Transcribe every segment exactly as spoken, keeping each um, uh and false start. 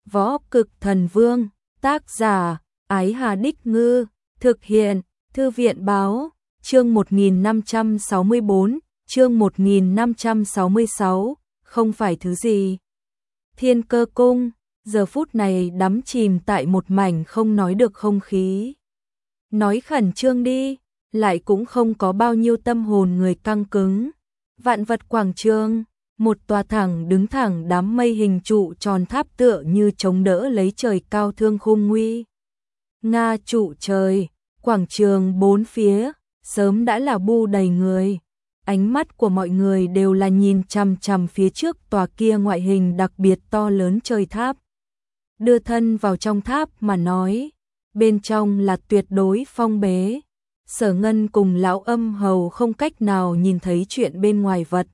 Võ Cực Thần Vương, tác giả, Ái Hà Đích Ngư, thực hiện, Thư viện Báo, chương một nghìn năm trăm sáu mươi bốn, chương một nghìn năm trăm sáu mươi sáu, không phải thứ gì. Thiên Cơ Cung, giờ phút này đắm chìm tại một mảnh không nói được không khí. Nói khẩn trương đi, lại cũng không có bao nhiêu tâm hồn người căng cứng. Vạn vật quảng trường, một tòa thẳng đứng thẳng đám mây hình trụ tròn tháp tựa như chống đỡ lấy trời cao thương khung nguy. Nga trụ trời, quảng trường bốn phía, sớm đã là bu đầy người. Ánh mắt của mọi người đều là nhìn chằm chằm phía trước tòa kia ngoại hình đặc biệt to lớn trời tháp. Đưa thân vào trong tháp mà nói, bên trong là tuyệt đối phong bế. Sở Ngân cùng lão Âm Hầu không cách nào nhìn thấy chuyện bên ngoài vật.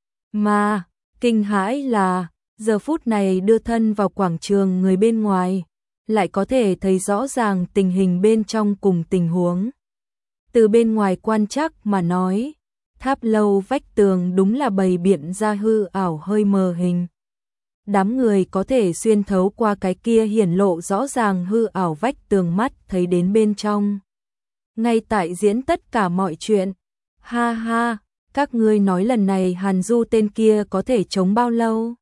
Mà, kinh hãi là, giờ phút này đưa thân vào quảng trường người bên ngoài, lại có thể thấy rõ ràng tình hình bên trong cùng tình huống. Từ bên ngoài quan trắc mà nói, tháp lâu vách tường đúng là bày biện ra hư ảo hơi mờ hình. Đám người có thể xuyên thấu qua cái kia hiển lộ rõ ràng hư ảo vách tường mắt thấy đến bên trong. Ngay tại diễn tất cả mọi chuyện. Ha ha, các ngươi nói lần này Hàn Du tên kia có thể chống bao lâu?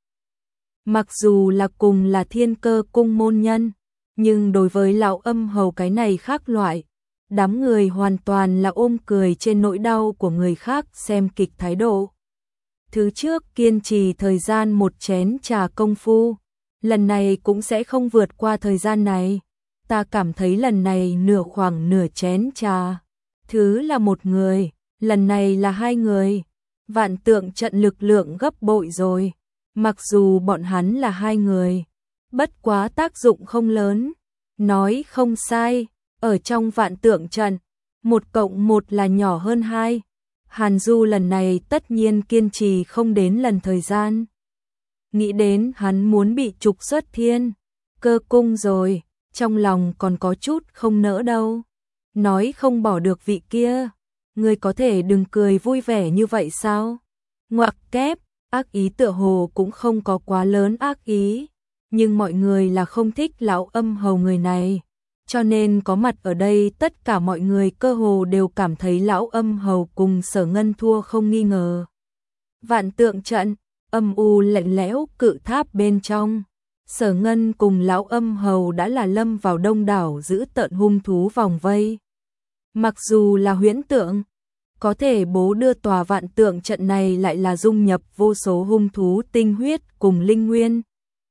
Mặc dù là cùng là Thiên Cơ Cung môn nhân, nhưng đối với lão Âm Hầu cái này khác loại. Đám người hoàn toàn là ôm cười trên nỗi đau của người khác xem kịch thái độ. Thứ trước kiên trì thời gian một chén trà công phu, lần này cũng sẽ không vượt qua thời gian này. Ta cảm thấy lần này nửa khoảng nửa chén trà. Thứ là một người, lần này là hai người. Vạn tượng trận lực lượng gấp bội rồi. Mặc dù bọn hắn là hai người, bất quá tác dụng không lớn. Nói không sai, ở trong vạn tượng trận, một cộng một là nhỏ hơn hai. Hàn Du lần này tất nhiên kiên trì không đến lần thời gian. Nghĩ đến hắn muốn bị trục xuất Thiên Cơ Cung rồi, trong lòng còn có chút không nỡ đâu. Nói không bỏ được vị kia, ngươi có thể đừng cười vui vẻ như vậy sao? Ngoặc kép, ác ý tựa hồ cũng không có quá lớn ác ý, nhưng mọi người là không thích lão Âm Hầu người này. Cho nên có mặt ở đây tất cả mọi người cơ hồ đều cảm thấy lão Âm Hầu cùng Sở Ngân thua không nghi ngờ. Vạn tượng trận, âm u lạnh lẽo cự tháp bên trong. Sở Ngân cùng lão Âm Hầu đã là lâm vào đông đảo giữ tợn hung thú vòng vây. Mặc dù là huyễn tượng, có thể bố đưa tòa vạn tượng trận này lại là dung nhập vô số hung thú tinh huyết cùng linh nguyên.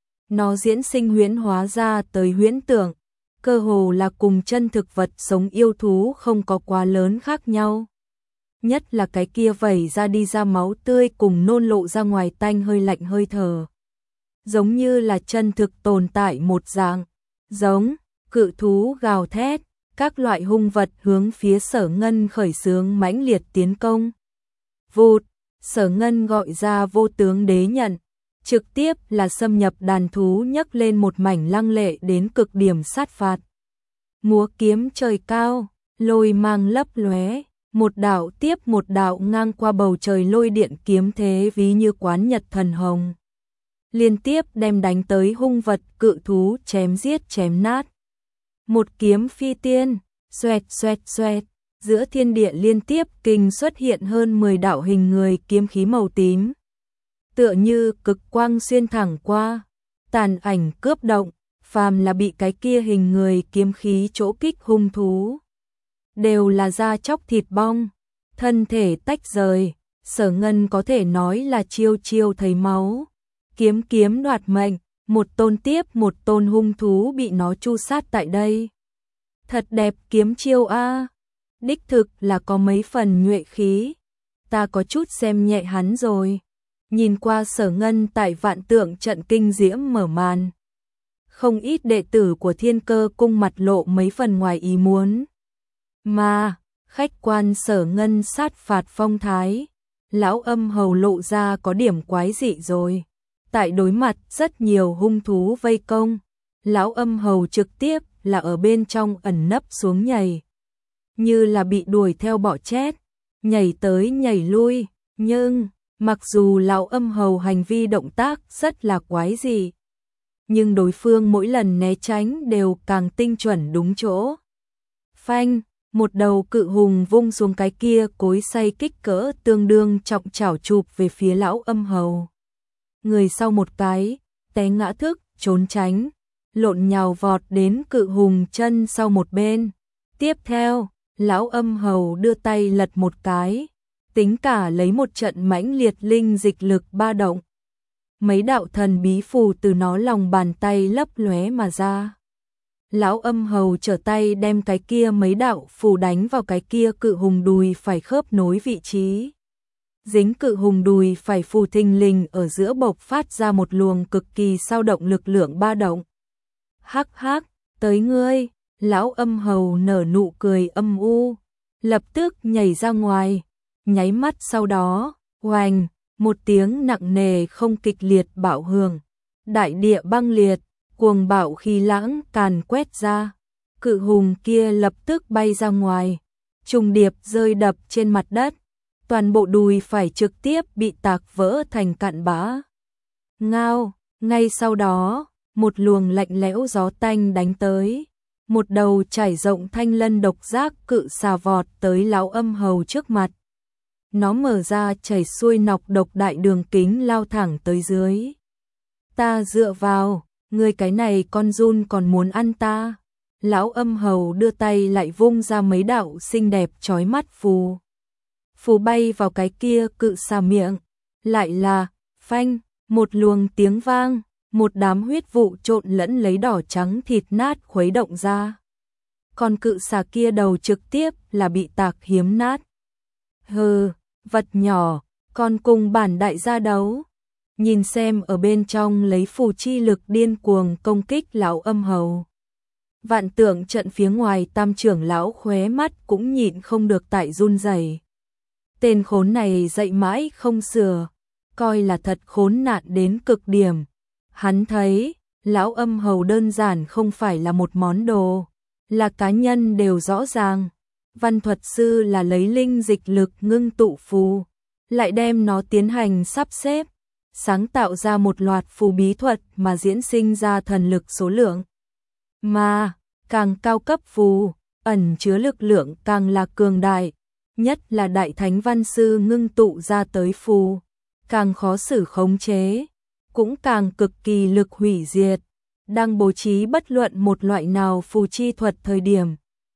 Nó diễn sinh huyễn hóa ra tới huyễn tượng, cơ hồ là cùng chân thực vật sống yêu thú không có quá lớn khác nhau. Nhất là cái kia vẩy ra đi ra máu tươi cùng nôn lộ ra ngoài tanh hơi lạnh hơi thở. Giống như là chân thực tồn tại một dạng, giống, cự thú gào thét, các loại hung vật hướng phía Sở Ngân khởi xướng mãnh liệt tiến công. Vụt, Sở Ngân gọi ra vô tướng đế nhận, trực tiếp là xâm nhập đàn thú nhấc lên một mảnh lăng lệ đến cực điểm sát phạt. Múa kiếm trời cao, lôi mang lấp lóe, một đạo tiếp một đạo ngang qua bầu trời lôi điện kiếm thế ví như quán nhật thần hồng. Liên tiếp đem đánh tới hung vật cự thú chém giết chém nát. Một kiếm phi tiên, xoẹt xoẹt xoẹt, giữa thiên địa liên tiếp kinh xuất hiện hơn mười đạo hình người kiếm khí màu tím. Tựa như cực quang xuyên thẳng qua, tàn ảnh cướp động, phàm là bị cái kia hình người kiếm khí chỗ kích hung thú. Đều là da chóc thịt bong, thân thể tách rời, Sở Ngân có thể nói là chiêu chiêu thấy máu. Kiếm kiếm đoạt mệnh, một tôn tiếp một tôn hung thú bị nó chu sát tại đây. Thật đẹp kiếm chiêu a, đích thực là có mấy phần nhuệ khí. Ta có chút xem nhẹ hắn rồi. Nhìn qua Sở Ngân tại vạn tượng trận kinh diễm mở màn. Không ít đệ tử của Thiên Cơ Cung mặt lộ mấy phần ngoài ý muốn. Mà, khách quan Sở Ngân sát phạt phong thái, lão Âm Hầu lộ ra có điểm quái dị rồi. Tại đối mặt rất nhiều hung thú vây công, lão Âm Hầu trực tiếp là ở bên trong ẩn nấp xuống nhảy. Như là bị đuổi theo bọ chết, nhảy tới nhảy lui, nhưng mặc dù lão Âm Hầu hành vi động tác rất là quái dị, nhưng đối phương mỗi lần né tránh đều càng tinh chuẩn đúng chỗ. Phanh, một đầu cự hùng vung xuống cái kia cối xay kích cỡ tương đương trọng chảo chụp về phía lão Âm Hầu. Người sau một cái, té ngã thức, trốn tránh, lộn nhào vọt đến cự hùng chân sau một bên. Tiếp theo, lão Âm Hầu đưa tay lật một cái, tính cả lấy một trận mãnh liệt linh dịch lực ba động. Mấy đạo thần bí phù từ nó lòng bàn tay lấp lóe mà ra. Lão Âm Hầu trở tay đem cái kia mấy đạo phù đánh vào cái kia cự hùng đùi phải khớp nối vị trí. Dính cự hùng đùi phải phù thình lình ở giữa bộc phát ra một luồng cực kỳ sao động lực lượng ba động. Hắc hắc, tới ngươi, lão Âm Hầu nở nụ cười âm u, lập tức nhảy ra ngoài, nháy mắt sau đó, oành, một tiếng nặng nề không kịch liệt bạo hưởng, đại địa băng liệt, cuồng bạo khí lãng càn quét ra, cự hùng kia lập tức bay ra ngoài, trùng điệp rơi đập trên mặt đất, toàn bộ đùi phải trực tiếp bị tạc vỡ thành cặn bã. Ngao, ngay sau đó, một luồng lạnh lẽo gió tanh đánh tới, một đầu trải rộng thanh lân độc giác cự xà vọt tới lão Âm Hầu trước mặt. Nó mở ra chảy xuôi nọc độc đại đường kính lao thẳng tới dưới. Ta dựa vào, ngươi cái này con giun còn muốn ăn ta. Lão Âm Hầu đưa tay lại vung ra mấy đạo xinh đẹp chói mắt phù. Phù bay vào cái kia cự xà miệng, lại là, phanh, một luồng tiếng vang, một đám huyết vụ trộn lẫn lấy đỏ trắng thịt nát khuấy động ra. Còn cự xà kia đầu trực tiếp là bị tạc hiếm nát. Hừ, vật nhỏ, còn cùng bản đại gia đấu. Nhìn xem ở bên trong lấy phù chi lực điên cuồng công kích lão Âm Hầu. Vạn Tượng trận phía ngoài Tam trưởng lão khóe mắt cũng nhịn không được tại run rẩy. Tên khốn này dậy mãi không sửa, coi là thật khốn nạn đến cực điểm. Hắn thấy, lão Âm Hầu đơn giản không phải là một món đồ, là cá nhân đều rõ ràng. Văn thuật sư là lấy linh dịch lực ngưng tụ phù, lại đem nó tiến hành sắp xếp, sáng tạo ra một loạt phù bí thuật mà diễn sinh ra thần lực số lượng. Mà, càng cao cấp phù, ẩn chứa lực lượng càng là cường đại, nhất là đại thánh văn sư ngưng tụ ra tới phù, càng khó xử khống chế, cũng càng cực kỳ lực hủy diệt. Đang bố trí bất luận một loại nào phù chi thuật thời điểm,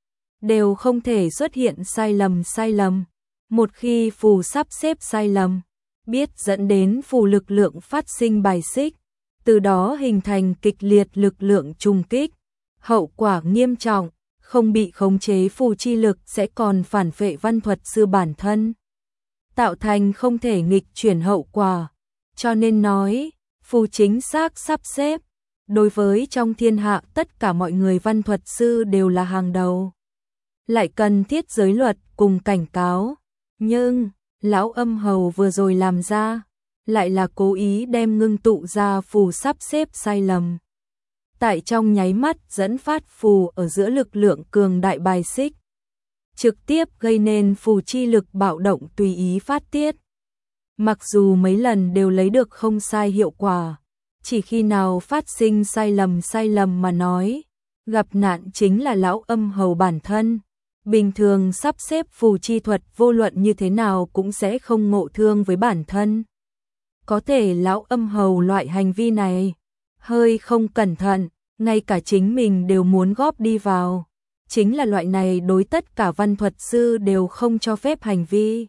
đều không thể xuất hiện sai lầm sai lầm. Một khi phù sắp xếp sai lầm, biết dẫn đến phù lực lượng phát sinh bài xích, từ đó hình thành kịch liệt lực lượng trùng kích, hậu quả nghiêm trọng, không bị khống chế phù chi lực sẽ còn phản vệ văn thuật sư bản thân, tạo thành không thể nghịch chuyển hậu quả. Cho nên nói, phù chính xác sắp xếp, đối với trong thiên hạ tất cả mọi người văn thuật sư đều là hàng đầu. Lại cần thiết giới luật cùng cảnh cáo, nhưng lão Âm Hầu vừa rồi làm ra, lại là cố ý đem ngưng tụ ra phù sắp xếp sai lầm. Tại trong nháy mắt dẫn phát phù ở giữa lực lượng cường đại bài xích, trực tiếp gây nên phù chi lực bạo động tùy ý phát tiết. Mặc dù mấy lần đều lấy được không sai hiệu quả, chỉ khi nào phát sinh sai lầm sai lầm mà nói, gặp nạn chính là lão Âm Hầu bản thân. Bình thường sắp xếp phù chi thuật vô luận như thế nào cũng sẽ không ngộ thương với bản thân. Có thể lão Âm Hầu loại hành vi này, hơi không cẩn thận, ngay cả chính mình đều muốn góp đi vào. Chính là loại này đối tất cả văn thuật sư đều không cho phép hành vi.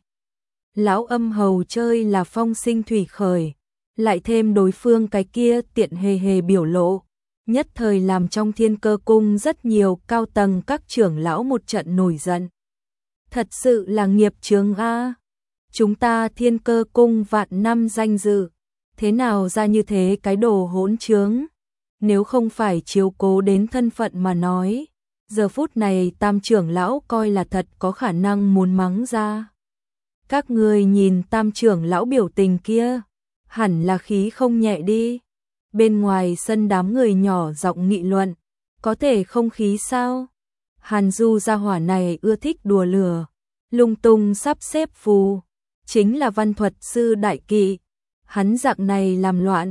Lão Âm Hầu chơi là phong sinh thủy khởi, lại thêm đối phương cái kia tiện hề hề biểu lộ, nhất thời làm trong Thiên Cơ cung rất nhiều cao tầng các trưởng lão một trận nổi giận. Thật sự là nghiệp chướng a. Chúng ta Thiên Cơ cung vạn năm danh dự, thế nào ra như thế cái đồ hỗn chướng? Nếu không phải chiếu cố đến thân phận mà nói, giờ phút này Tam trưởng lão coi là thật có khả năng muốn mắng ra. Các người nhìn Tam trưởng lão biểu tình kia, hẳn là khí không nhẹ đi. Bên ngoài sân đám người nhỏ giọng nghị luận, có thể không khí sao? Hàn Du gia hỏa này ưa thích đùa lửa, lung tung sắp xếp phù, chính là văn thuật sư đại kỵ. Hắn dạng này làm loạn,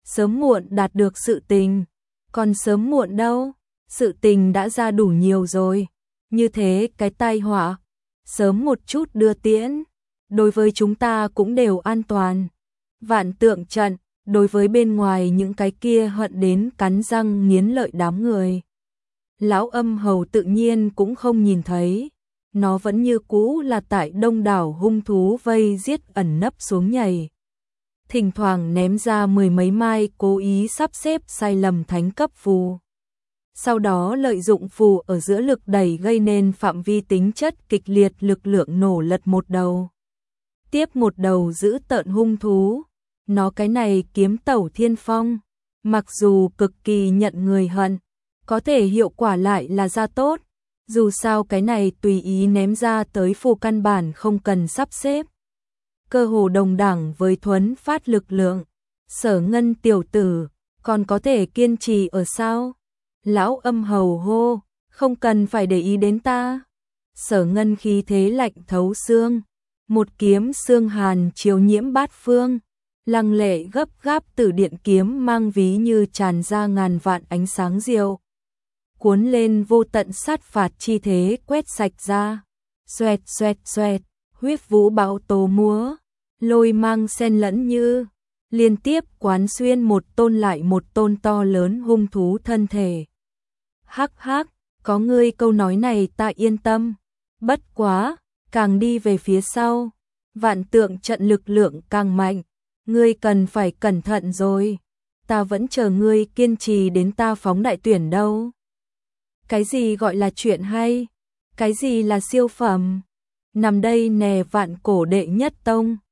sớm muộn đạt được sự tình, còn sớm muộn đâu, sự tình đã ra đủ nhiều rồi, như thế cái tai họa, sớm một chút đưa tiễn, đối với chúng ta cũng đều an toàn. Vạn Tượng trận, đối với bên ngoài những cái kia hận đến cắn răng nghiến lợi đám người. Lão Âm Hầu tự nhiên cũng không nhìn thấy, nó vẫn như cũ là tại đông đảo hung thú vây giết ẩn nấp xuống nhảy. Thỉnh thoảng ném ra mười mấy mai cố ý sắp xếp sai lầm thánh cấp phù. Sau đó lợi dụng phù ở giữa lực đẩy gây nên phạm vi tính chất kịch liệt lực lượng nổ lật một đầu. Tiếp một đầu giữ tợn hung thú, nó cái này kiếm tẩu thiên phong, mặc dù cực kỳ nhận người hận, có thể hiệu quả lại là ra tốt, dù sao cái này tùy ý ném ra tới phù căn bản không cần sắp xếp. Cơ hồ đồng đẳng với thuấn phát lực lượng, Sở Ngân tiểu tử, còn có thể kiên trì ở sao? Lão Âm Hầu hô, không cần phải để ý đến ta. Sở Ngân khí thế lạnh thấu xương, một kiếm xương hàn chiếu nhiễm bát phương, lăng lệ gấp gáp từ điện kiếm mang ví như tràn ra ngàn vạn ánh sáng diệu, cuốn lên vô tận sát phạt chi thế quét sạch ra. Xoẹt xoẹt xoẹt, huyết vũ bão tố múa, lôi mang xen lẫn như liên tiếp quán xuyên một tôn lại một tôn to lớn hung thú thân thể. Hắc hắc, có ngươi câu nói này ta yên tâm. Bất quá, càng đi về phía sau, Vạn Tượng trận lực lượng càng mạnh, ngươi cần phải cẩn thận rồi. Ta vẫn chờ ngươi kiên trì đến ta phóng đại tuyển đâu. Cái gì gọi là chuyện hay? Cái gì là siêu phẩm? Nằm đây nè Vạn Cổ đệ nhất tông,